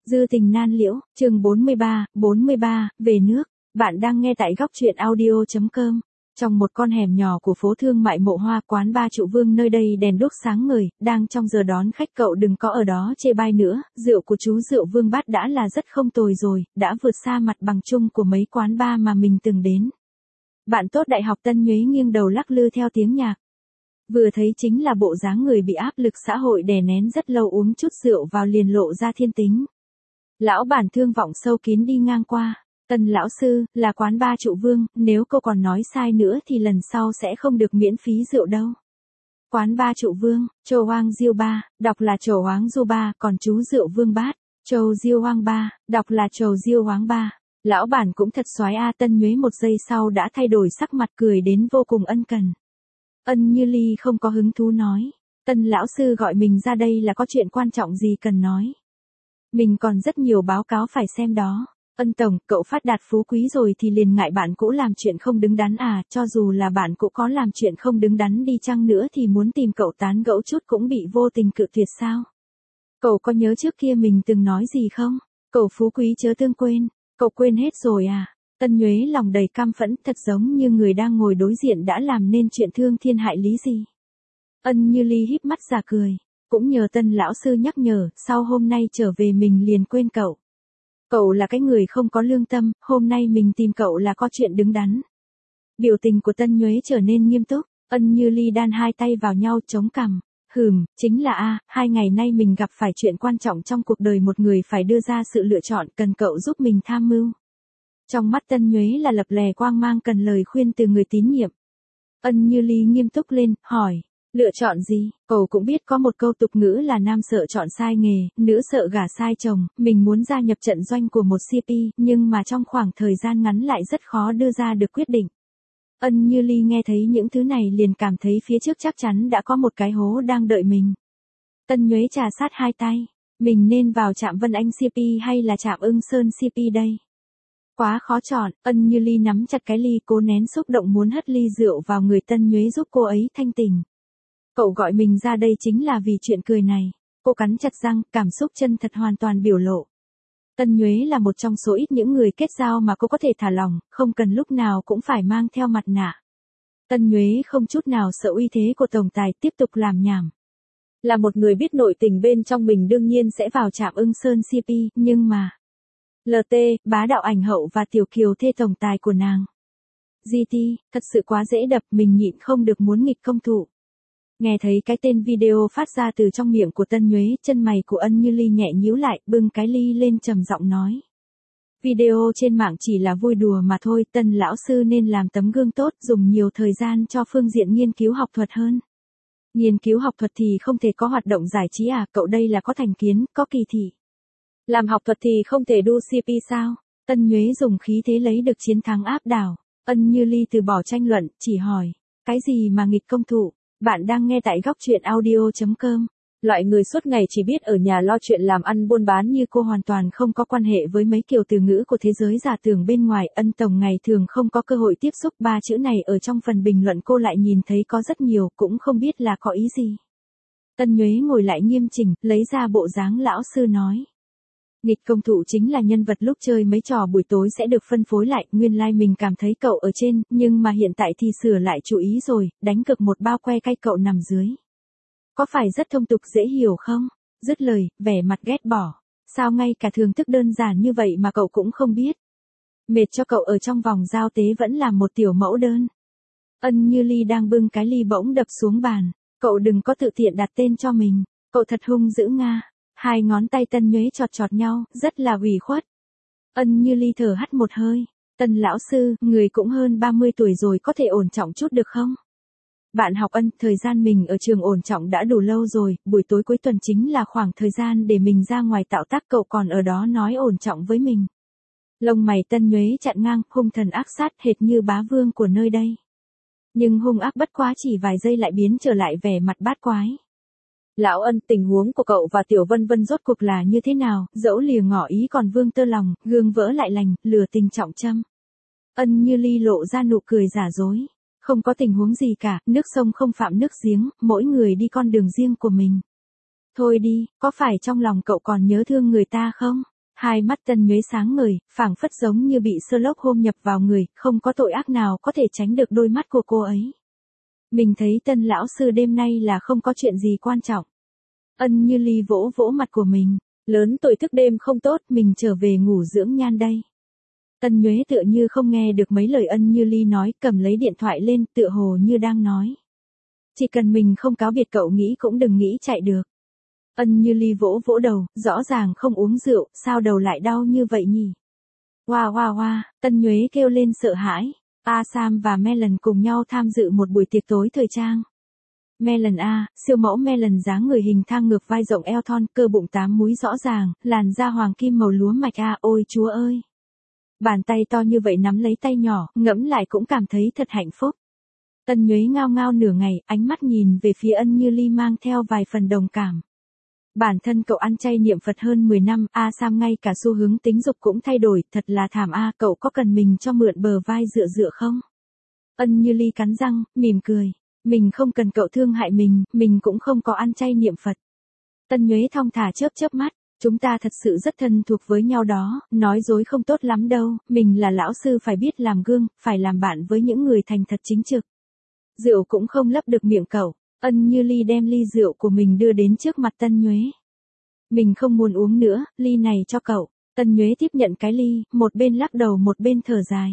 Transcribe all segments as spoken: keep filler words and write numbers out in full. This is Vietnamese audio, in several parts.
Dư tình nan liễu, chương bốn mươi ba, bốn mươi ba, về nước. Bạn đang nghe tại góc truyện audio chấm com. Trong một con hẻm nhỏ của phố thương mại Mộ Hoa, quán ba Trụ Vương nơi đây đèn đuốc sáng ngời, đang trong giờ đón khách, cậu đừng có ở đó chê bai nữa, rượu của chú Rượu Vương Bát đã là rất không tồi rồi, đã vượt xa mặt bằng chung của mấy quán bar mà mình từng đến. Bạn tốt đại học Tân Nhuế nghiêng đầu lắc lư theo tiếng nhạc. Vừa thấy chính là bộ dáng người bị áp lực xã hội đè nén rất lâu, uống chút rượu vào liền lộ ra thiên tính. Lão bản thương vọng sâu kín đi ngang qua. Tân lão sư, là quán ba Trụ Vương, nếu cô còn nói sai nữa thì lần sau sẽ không được miễn phí rượu đâu. Quán ba Trụ Vương, Chầu Hoang Diêu Ba, đọc là Chầu Hoáng Du Ba, còn chú Rượu Vương Bát, Chầu Diêu Hoang Ba, đọc là Chầu Diêu Hoáng Ba. Lão bản cũng thật soái a. Tân Nhuế một giây sau đã thay đổi sắc mặt, cười đến vô cùng ân cần. Ân Như Ly không có hứng thú nói, Tân lão sư gọi mình ra đây là có chuyện quan trọng gì cần nói. Mình còn rất nhiều báo cáo phải xem đó. Ân tổng, cậu phát đạt phú quý rồi thì liền ngại bạn cũ làm chuyện không đứng đắn à, cho dù là bạn cũ có làm chuyện không đứng đắn đi chăng nữa thì muốn tìm cậu tán gẫu chút cũng bị vô tình cự tuyệt sao? Cậu có nhớ trước kia mình từng nói gì không? Cậu phú quý chớ tương quên, cậu quên hết rồi à? Tân Nhuế lòng đầy căm phẫn, thật giống như người đang ngồi đối diện đã làm nên chuyện thương thiên hại lý gì. Ân Như Ly híp mắt giả cười, cũng nhờ Tân lão sư nhắc nhở, sau hôm nay trở về mình liền quên cậu. Cậu là cái người không có lương tâm, hôm nay mình tìm cậu là có chuyện đứng đắn. Biểu tình của Tân Nhuế trở nên nghiêm túc, Ân Như Ly đan hai tay vào nhau chống cằm. Hừm, chính là a, hai ngày nay mình gặp phải chuyện quan trọng trong cuộc đời, một người phải đưa ra sự lựa chọn, cần cậu giúp mình tham mưu. Trong mắt Tân Nhuế là lập lè quang mang, cần lời khuyên từ người tín nhiệm. Ân Như Ly nghiêm túc lên, hỏi, lựa chọn gì? Cậu cũng biết có một câu tục ngữ là nam sợ chọn sai nghề, nữ sợ gả sai chồng, mình muốn gia nhập trận doanh của một xê pê, nhưng mà trong khoảng thời gian ngắn lại rất khó đưa ra được quyết định. Ân Như Ly nghe thấy những thứ này liền cảm thấy phía trước chắc chắn đã có một cái hố đang đợi mình. Tân Nhuế trà sát hai tay, mình nên vào Trạm Vân Anh xê pê hay là Trạm Ưng Sơn xê pê đây? Quá khó chọn. Ân Như Ly nắm chặt cái ly, cố nén xúc động muốn hất ly rượu vào người Tân Nhuế giúp cô ấy thanh tỉnh. Cậu gọi mình ra đây chính là vì chuyện cười này. Cô cắn chặt răng, cảm xúc chân thật hoàn toàn biểu lộ. Tân Nhuế là một trong số ít những người kết giao mà cô có thể thả lỏng, không cần lúc nào cũng phải mang theo mặt nạ. Tân Nhuế không chút nào sợ uy thế của tổng tài, tiếp tục làm nhảm. Là một người biết nội tình bên trong mình đương nhiên sẽ vào Trạm Ưng Sơn xê pê, nhưng mà... lờ tê, bá đạo ảnh hậu và tiểu kiều thê tổng tài của nàng. giê tê, thật sự quá dễ đập, mình nhịn không được muốn nghịch công thủ. Nghe thấy cái tên video phát ra từ trong miệng của Tân Nhuế, chân mày của Ân Như Ly nhẹ nhíu lại, bưng cái ly lên trầm giọng nói. Video trên mạng chỉ là vui đùa mà thôi, Tân lão sư nên làm tấm gương tốt, dùng nhiều thời gian cho phương diện nghiên cứu học thuật hơn. Nghiên cứu học thuật thì không thể có hoạt động giải trí à, cậu đây là có thành kiến, có kỳ thị. Làm học thuật thì không thể đu xê pê sao? Tân Nhuế dùng khí thế lấy được chiến thắng áp đảo. Ân Như Ly từ bỏ tranh luận, chỉ hỏi, cái gì mà nghịch công thủ? Bạn đang nghe tại góc truyện audio chấm com. Loại người suốt ngày chỉ biết ở nhà lo chuyện làm ăn buôn bán như cô hoàn toàn không có quan hệ với mấy kiểu từ ngữ của thế giới giả tưởng bên ngoài. Ân tổng ngày thường không có cơ hội tiếp xúc, ba chữ này ở trong phần bình luận cô lại nhìn thấy có rất nhiều, cũng không biết là có ý gì. Tân Nhuế ngồi lại nghiêm chỉnh, lấy ra bộ dáng lão sư nói. Nghịch công thủ chính là nhân vật lúc chơi mấy trò buổi tối sẽ được phân phối lại, nguyên lai like mình cảm thấy cậu ở trên, nhưng mà hiện tại thì sửa lại chú ý rồi, đánh cực một bao que cay cậu nằm dưới. Có phải rất thông tục dễ hiểu không? Dứt lời, vẻ mặt ghét bỏ. Sao ngay cả thường thức đơn giản như vậy mà cậu cũng không biết? Mệt cho cậu ở trong vòng giao tế vẫn làm một tiểu mẫu đơn. Ân Như Ly đang bưng cái ly bỗng đập xuống bàn. Cậu đừng có tự tiện đặt tên cho mình. Cậu thật hung dữ nga. Hai ngón tay Tân Nhuế chọt chọt nhau, rất là ủy khuất. Ân Như Ly thở hắt một hơi. Tân lão sư, người cũng hơn ba mươi tuổi rồi, có thể ổn trọng chút được không? Bạn học Ân, thời gian mình ở trường ổn trọng đã đủ lâu rồi, buổi tối cuối tuần chính là khoảng thời gian để mình ra ngoài tạo tác, cậu còn ở đó nói ổn trọng với mình. Lông mày Tân Nhuế chặn ngang, hung thần ác sát hệt như bá vương của nơi đây. Nhưng hung ác bất quá chỉ vài giây lại biến trở lại vẻ mặt bát quái. Lão Ân, tình huống của cậu và Tiểu Vân Vân rốt cuộc là như thế nào? Dẫu lìa ngỏ ý còn vương tơ lòng, gương vỡ lại lành, lừa tình trọng châm. Ân Như Ly lộ ra nụ cười giả dối. Không có tình huống gì cả, nước sông không phạm nước giếng, mỗi người đi con đường riêng của mình. Thôi đi, có phải trong lòng cậu còn nhớ thương người ta không? Hai mắt Tân Nhuế sáng ngời, phảng phất giống như bị Sherlock Holmes nhập vào người, không có tội ác nào có thể tránh được đôi mắt của cô ấy. Mình thấy Tân lão sư đêm nay là không có chuyện gì quan trọng. Ân Như Ly vỗ vỗ mặt của mình, lớn tuổi thức đêm không tốt, mình trở về ngủ dưỡng nhan đây. Tân Nhuế tựa như không nghe được mấy lời Ân Như Ly nói, cầm lấy điện thoại lên, tựa hồ như đang nói. Chỉ cần mình không cáo biệt cậu nghĩ cũng đừng nghĩ chạy được. Ân Như Ly vỗ vỗ đầu, rõ ràng không uống rượu, sao đầu lại đau như vậy nhỉ? Hoa hoa hoa, Tân Nhuế kêu lên sợ hãi. A Sam và Melon cùng nhau tham dự một buổi tiệc tối thời trang. Melon A, siêu mẫu Melon dáng người hình thang ngược vai rộng eo thon, cơ bụng tám múi rõ ràng, làn da hoàng kim màu lúa mạch A, ôi chúa ơi. Bàn tay to như vậy nắm lấy tay nhỏ, ngẫm lại cũng cảm thấy thật hạnh phúc. Tân Nhuế ngao ngao nửa ngày, ánh mắt nhìn về phía Ân Như Ly mang theo vài phần đồng cảm. Bản thân cậu ăn chay niệm Phật hơn mười năm, A Sam ngay cả xu hướng tính dục cũng thay đổi, thật là thảm A, cậu có cần mình cho mượn bờ vai dựa dựa không? Ân Như Ly cắn răng, mỉm cười. Mình không cần cậu thương hại mình, mình cũng không có ăn chay niệm Phật. Tân Nhuế thong thả chớp chớp mắt, chúng ta thật sự rất thân thuộc với nhau đó, nói dối không tốt lắm đâu, mình là lão sư phải biết làm gương, phải làm bạn với những người thành thật chính trực. Rượu cũng không lấp được miệng cậu. Ân Như Ly đem ly rượu của mình đưa đến trước mặt Tân Nhuế. Mình không muốn uống nữa, ly này cho cậu. Tân Nhuế tiếp nhận cái ly, một bên lắc đầu một bên thở dài.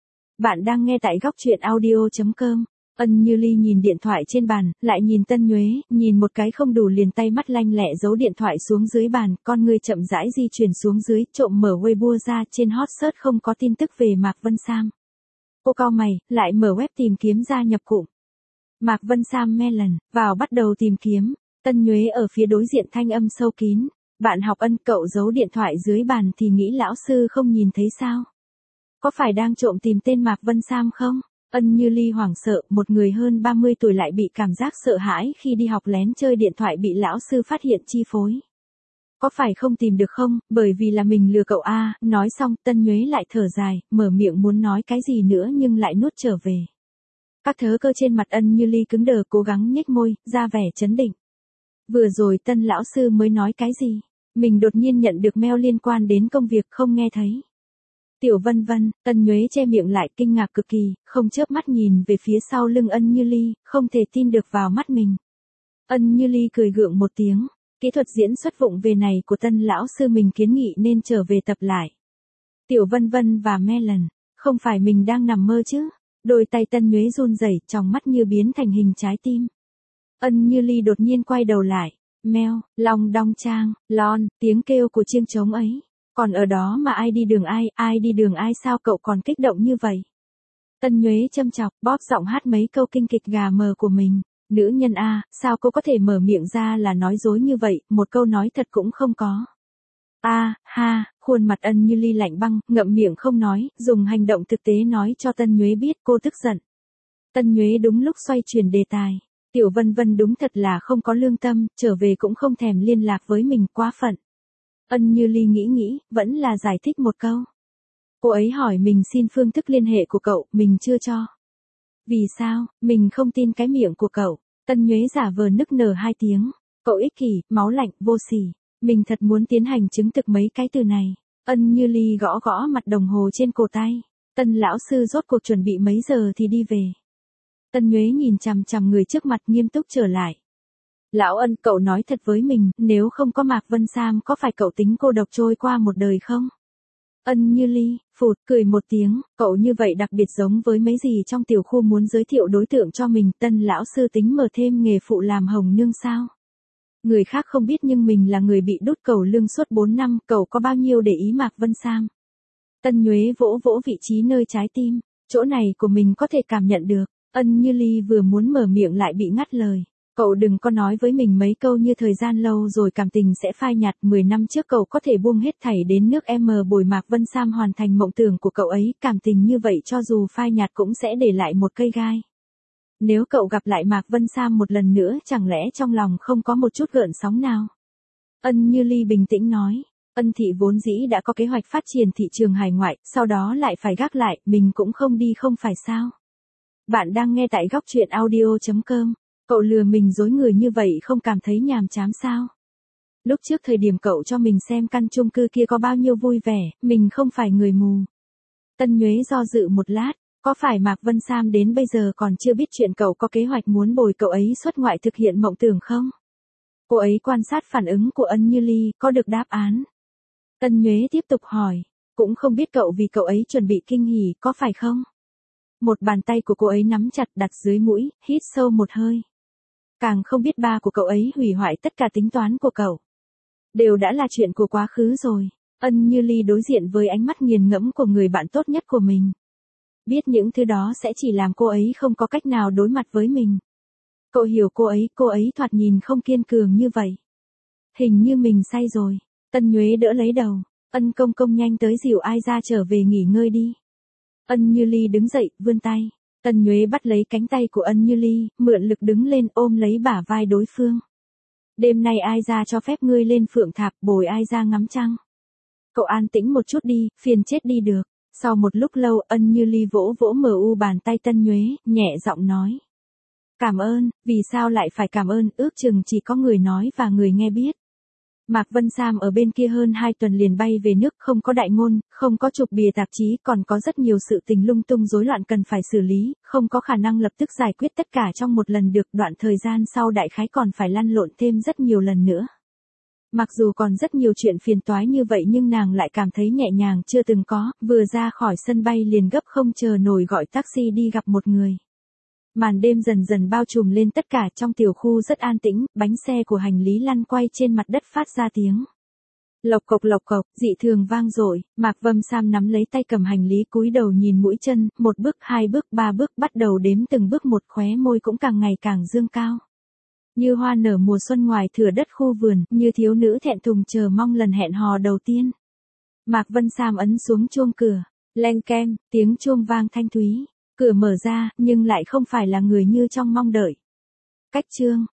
Bạn đang nghe tại góc truyện audio chấm com. Ân Như Ly nhìn điện thoại trên bàn, lại nhìn Tân Nhuế, nhìn một cái không đủ liền tay mắt lanh lẹ giấu điện thoại xuống dưới bàn, con người chậm rãi di chuyển xuống dưới, trộm mở Weibo ra, trên hot search không có tin tức về Mạc Vân Sam. Cô cau mày, lại mở web tìm kiếm ra nhập cụm. Mạc Vân Sam Melon, vào bắt đầu tìm kiếm. Tân Nhuế ở phía đối diện thanh âm sâu kín. Bạn học Ân, cậu giấu điện thoại dưới bàn thì nghĩ lão sư không nhìn thấy sao? Có phải đang trộm tìm tên Mạc Vân Sam không? Ân Như Ly hoảng sợ, một người hơn ba mươi tuổi lại bị cảm giác sợ hãi khi đi học lén chơi điện thoại bị lão sư phát hiện chi phối. Có phải không tìm được không, bởi vì là mình lừa cậu a. Nói xong, Tân Nhuế lại thở dài, mở miệng muốn nói cái gì nữa nhưng lại nuốt trở về. Các thớ cơ trên mặt Ân Như Ly cứng đờ, cố gắng nhếch môi, ra vẻ trấn định. Vừa rồi Tân lão sư mới nói cái gì? Mình đột nhiên nhận được mail liên quan đến công việc không nghe thấy. Tiểu Vân Vân, Tân Nhuế che miệng lại kinh ngạc cực kỳ, không chớp mắt nhìn về phía sau lưng Ân Như Ly, không thể tin được vào mắt mình. Ân Như Ly cười gượng một tiếng, kỹ thuật diễn xuất vụng về này của Tân lão sư mình kiến nghị nên trở về tập lại. Tiểu Vân Vân và Melon, không phải mình đang nằm mơ chứ? Đôi tay Tân Nhuế run rẩy, tròng mắt như biến thành hình trái tim. Ân Như Ly đột nhiên quay đầu lại, meo, long đong trang, lon, tiếng kêu của chiêng trống ấy. Còn ở đó mà ai đi đường ai, ai đi đường ai, sao cậu còn kích động như vậy? Tân Nhuế châm chọc, bóp giọng hát mấy câu kinh kịch gà mờ của mình. Nữ nhân a, sao cô có thể mở miệng ra là nói dối như vậy, một câu nói thật cũng không có. A, ha, khuôn mặt Ân Như Ly lạnh băng, ngậm miệng không nói, dùng hành động thực tế nói cho Tân Nhuế biết cô tức giận. Tân Nhuế đúng lúc xoay chuyển đề tài. Tiểu Vân Vân đúng thật là không có lương tâm, trở về cũng không thèm liên lạc với mình, quá phận. Ân Như Ly nghĩ nghĩ, vẫn là giải thích một câu. Cô ấy hỏi mình xin phương thức liên hệ của cậu, mình chưa cho. Vì sao, mình không tin cái miệng của cậu. Tân Nhuế giả vờ nức nở hai tiếng. Cậu ích kỷ, máu lạnh, vô sỉ. Mình thật muốn tiến hành chứng thực mấy cái từ này. Ân Như Ly gõ gõ mặt đồng hồ trên cổ tay. Tân lão sư rốt cuộc chuẩn bị mấy giờ thì đi về. Tân Nhuế nhìn chằm chằm người trước mặt, nghiêm túc trở lại. Lão Ân, cậu nói thật với mình, nếu không có Mạc Vân Sam có phải cậu tính cô độc trôi qua một đời không? Ân Như Ly, phụt, cười một tiếng, cậu như vậy đặc biệt giống với mấy gì trong tiểu khu muốn giới thiệu đối tượng cho mình. Tân lão sư tính mở thêm nghề phụ làm hồng nương sao? Người khác không biết nhưng mình là người bị đút cầu lương suốt bốn năm, cậu có bao nhiêu để ý Mạc Vân Sam? Tân Nhuế vỗ vỗ vị trí nơi trái tim, chỗ này của mình có thể cảm nhận được. Ân Như Ly vừa muốn mở miệng lại bị ngắt lời. Cậu đừng có nói với mình mấy câu như thời gian lâu rồi cảm tình sẽ phai nhạt. Mười năm trước cậu có thể buông hết thảy đến nước M bồi Mạc Vân Sam hoàn thành mộng tưởng của cậu ấy. Cảm tình như vậy cho dù phai nhạt cũng sẽ để lại một cây gai. Nếu cậu gặp lại Mạc Vân Sam một lần nữa, chẳng lẽ trong lòng không có một chút gợn sóng nào? Ân Như Ly bình tĩnh nói. Ân thị vốn dĩ đã có kế hoạch phát triển thị trường hải ngoại, sau đó lại phải gác lại, mình cũng không đi không phải sao? Bạn đang nghe tại góc truyện audio chấm com. Cậu lừa mình dối người như vậy không cảm thấy nhàm chán sao? Lúc trước thời điểm cậu cho mình xem căn chung cư kia có bao nhiêu vui vẻ, mình không phải người mù. Tân Nhuế do dự một lát, có phải Mạc Vân Sam đến bây giờ còn chưa biết chuyện cậu có kế hoạch muốn bồi cậu ấy xuất ngoại thực hiện mộng tưởng không? Cô ấy quan sát phản ứng của Ân Như Ly, có được đáp án. Tân Nhuế tiếp tục hỏi, cũng không biết cậu vì cậu ấy chuẩn bị kinh hỉ, có phải không? Một bàn tay của cô ấy nắm chặt đặt dưới mũi, hít sâu một hơi. Càng không biết ba của cậu ấy hủy hoại tất cả tính toán của cậu. Đều đã là chuyện của quá khứ rồi. Ân Như Ly đối diện với ánh mắt nghiền ngẫm của người bạn tốt nhất của mình. Biết những thứ đó sẽ chỉ làm cô ấy không có cách nào đối mặt với mình. Cậu hiểu cô ấy, cô ấy thoạt nhìn không kiên cường như vậy. Hình như mình say rồi. Tân Nhuế đỡ lấy đầu. Ân công công nhanh tới dìu ai ra trở về nghỉ ngơi đi. Ân Như Ly đứng dậy, vươn tay. Tân Nhuế bắt lấy cánh tay của Ân Như Ly, mượn lực đứng lên ôm lấy bả vai đối phương. Đêm nay ai ra cho phép ngươi lên phượng tháp bồi ai ra ngắm trăng. Cậu an tĩnh một chút đi, phiền chết đi được. Sau một lúc lâu Ân Như Ly vỗ vỗ mờ u bàn tay Tân Nhuế, nhẹ giọng nói. Cảm ơn, vì sao lại phải cảm ơn, ước chừng chỉ có người nói và người nghe biết. Mạc Vân Sam ở bên kia hơn hai tuần liền bay về nước, không có đại ngôn, không có chụp bìa tạp chí, còn có rất nhiều sự tình lung tung rối loạn cần phải xử lý, không có khả năng lập tức giải quyết tất cả trong một lần được, đoạn thời gian sau đại khái còn phải lăn lộn thêm rất nhiều lần nữa. Mặc dù còn rất nhiều chuyện phiền toái như vậy nhưng nàng lại cảm thấy nhẹ nhàng chưa từng có, vừa ra khỏi sân bay liền gấp không chờ nổi gọi taxi đi gặp một người. Màn đêm dần dần bao trùm lên tất cả, trong tiểu khu rất an tĩnh, bánh xe của hành lý lăn quay trên mặt đất phát ra tiếng. Lộc cộc lộc cộc, dị thường vang dội. Mạc Vân Sam nắm lấy tay cầm hành lý cúi đầu nhìn mũi chân, một bước, hai bước, ba bước, bắt đầu đếm từng bước một, khóe môi cũng càng ngày càng dương cao. Như hoa nở mùa xuân ngoài thửa đất khu vườn, như thiếu nữ thẹn thùng chờ mong lần hẹn hò đầu tiên. Mạc Vân Sam ấn xuống chuông cửa, leng keng, tiếng chuông vang thanh thúy. Cửa mở ra, nhưng lại không phải là người như trong mong đợi. Cách chương,